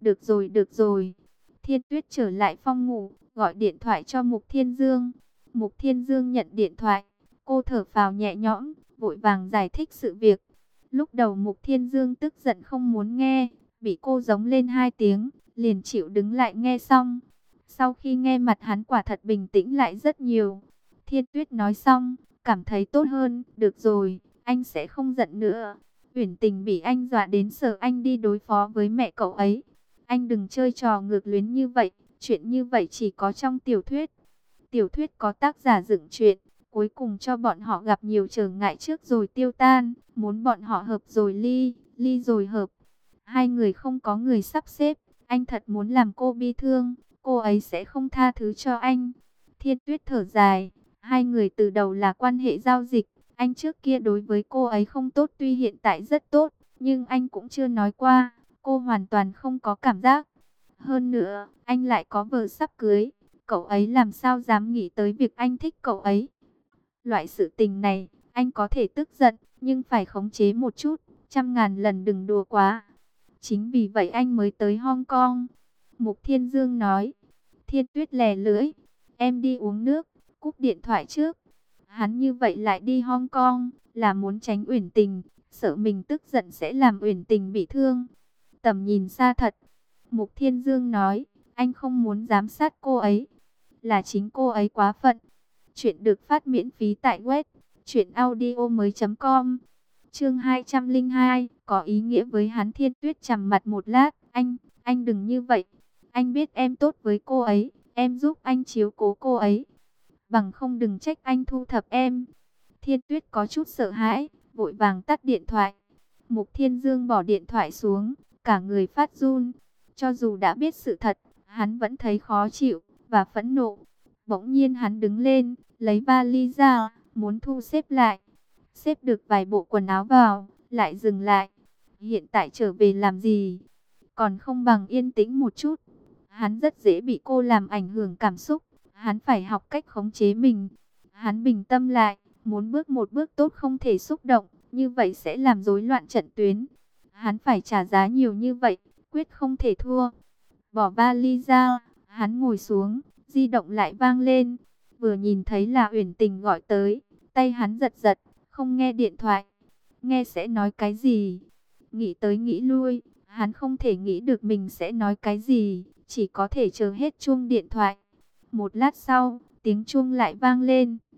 được rồi. Thiên Tuyết trở lại phòng ngủ, gọi điện thoại cho Mục Thiên Dương. Mục Thiên Dương nhận điện thoại, cô thở phào nhẹ nhõm, vội vàng giải thích sự việc. Lúc đầu Mục Thiên Dương tức giận không muốn nghe, bị cô giống lên 2 tiếng, liền chịu đứng lại nghe xong. Sau khi nghe mặt hắn quả thật bình tĩnh lại rất nhiều. Thiên Tuyết nói xong, cảm thấy tốt hơn, được rồi, anh sẽ không giận nữa. Uyển Tình bị anh dọa đến sợ anh đi đối phó với mẹ cậu ấy. Anh đừng chơi trò ngược luyến như vậy, chuyện như vậy chỉ có trong tiểu thuyết. Tiểu thuyết có tác giả dựng chuyện, cuối cùng cho bọn họ gặp nhiều trở ngại trước rồi tiêu tan, muốn bọn họ hợp rồi ly, ly rồi hợp. Hai người không có người sắp xếp, anh thật muốn làm cô bi thương, cô ấy sẽ không tha thứ cho anh. Thiên Tuyết thở dài, hai người từ đầu là quan hệ giao dịch, anh trước kia đối với cô ấy không tốt tuy hiện tại rất tốt, nhưng anh cũng chưa nói qua, cô hoàn toàn không có cảm giác. Hơn nữa, anh lại có vợ sắp cưới, cậu ấy làm sao dám nghĩ tới việc anh thích cậu ấy. Loại sự tình này, Anh có thể tức giận, nhưng phải khống chế một chút, 100.000 lần đừng đùa quá. Chính vì vậy anh mới tới Hong Kong. Mục Thiên Dương nói. Thiên Tuyết lè lưỡi. Em đi uống nước, cúp điện thoại trước. Hắn như vậy lại đi Hong Kong, là muốn tránh Uyển Tình, sợ mình tức giận sẽ làm Uyển Tình bị thương. Tầm nhìn xa thật. Mục Thiên Dương nói, anh không muốn giám sát cô ấy, là chính cô ấy quá phận. Chuyện được phát miễn phí tại web truyệnaudiomoi.com. Chương 202, có ý nghĩa với hắn. Thiên Tuyết trầm mặt một lát, anh đừng như vậy. Anh biết em tốt với cô ấy, em giúp anh chiếu cố cô ấy. Bằng không đừng trách anh thu thập em. Thiên Tuyết có chút sợ hãi, vội vàng tắt điện thoại. Mục Thiên Dương bỏ điện thoại xuống, cả người phát run. Cho dù đã biết sự thật, hắn vẫn thấy khó chịu và phẫn nộ. Bỗng nhiên hắn đứng lên, lấy vali ra, muốn thu xếp lại. Xếp được vài bộ quần áo vào, lại dừng lại. Hiện tại trở về làm gì? Còn không bằng yên tĩnh một chút. Hắn rất dễ bị cô làm ảnh hưởng cảm xúc. Hắn phải học cách khống chế mình. Hắn bình tâm lại, muốn bước một bước tốt không thể xúc động, như vậy sẽ làm rối loạn trận tuyến. Hắn phải trả giá nhiều như vậy, quyết không thể thua. Bỏ vali ra, hắn ngồi xuống, di động lại vang lên. Vừa nhìn thấy là Uyển Tình gọi tới, tay hắn giật giật, không nghe điện thoại. Nghe sẽ nói cái gì? Nghĩ tới nghĩ lui, hắn không thể nghĩ được mình sẽ nói cái gì, chỉ có thể chờ hết chuông điện thoại. Một lát sau, tiếng chuông lại vang lên.